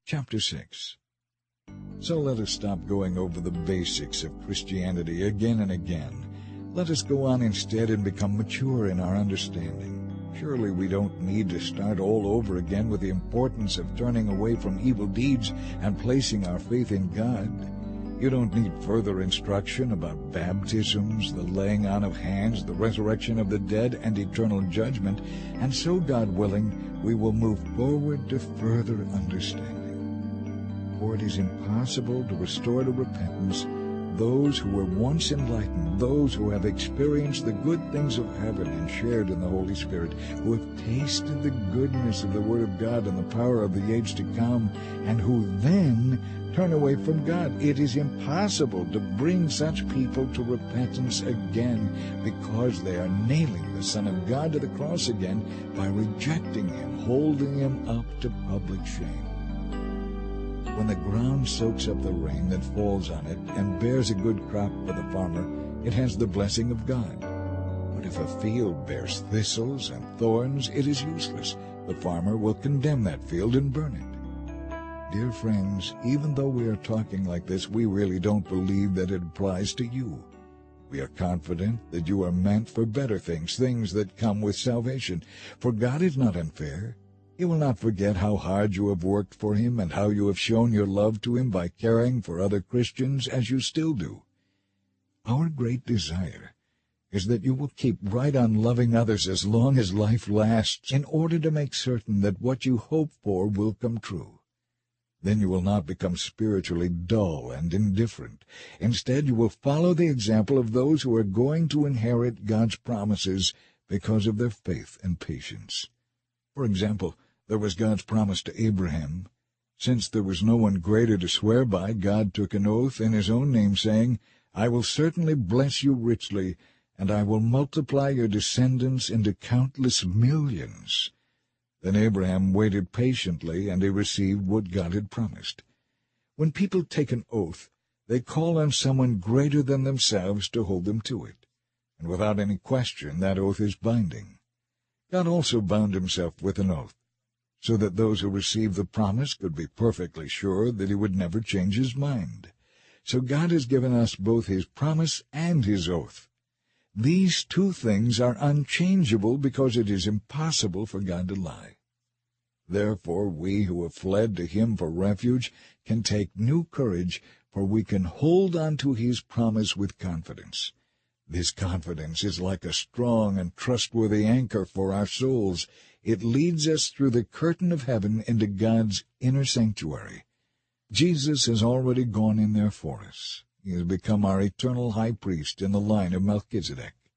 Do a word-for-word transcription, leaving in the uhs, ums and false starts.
Chapter six. So let us stop going over the basics of Christianity again and again. Let us go on instead and become mature in our understanding. Surely we don't need to start all over again with the importance of turning away from evil deeds and placing our faith in God. You don't need further instruction about baptisms, the laying on of hands, the resurrection of the dead, and eternal judgment, and so, God willing, we will move forward to further understanding. For it is impossible to restore to repentance those who were once enlightened, those who have experienced the good things of heaven and shared in the Holy Spirit, who have tasted the goodness of the Word of God and the power of the age to come, and who then turn away from God. It is impossible to bring such people to repentance again, because they are nailing the Son of God to the cross again by rejecting Him, holding Him up to public shame. When the ground soaks up the rain that falls on it and bears a good crop for the farmer, it has the blessing of God. But if a field bears thistles and thorns, it is useless. The farmer will condemn that field and burn it. Dear friends, even though we are talking like this, we really don't believe that it applies to you. We are confident that you are meant for better things, things that come with salvation. For God is not unfair. He will not forget how hard you have worked for Him and how you have shown your love to Him by caring for other Christians as you still do. Our great desire is that you will keep right on loving others as long as life lasts, in order to make certain that what you hope for will come true. Then you will not become spiritually dull and indifferent. Instead, you will follow the example of those who are going to inherit God's promises because of their faith and patience. For example, there was God's promise to Abraham. Since there was no one greater to swear by, God took an oath in His own name, saying, "I will certainly bless you richly, and I will multiply your descendants into countless millions." Then Abraham waited patiently, and he received what God had promised. When people take an oath, they call on someone greater than themselves to hold them to it, and without any question that oath is binding. God also bound Himself with an oath, so that those who received the promise could be perfectly sure that He would never change His mind. So God has given us both His promise and His oath. These two things are unchangeable because it is impossible for God to lie. Therefore, we who have fled to Him for refuge can take new courage, for we can hold on to His promise with confidence. This confidence is like a strong and trustworthy anchor for our souls. It leads us through the curtain of heaven into God's inner sanctuary. Jesus has already gone in there for us. He has become our eternal high priest in the line of Melchizedek.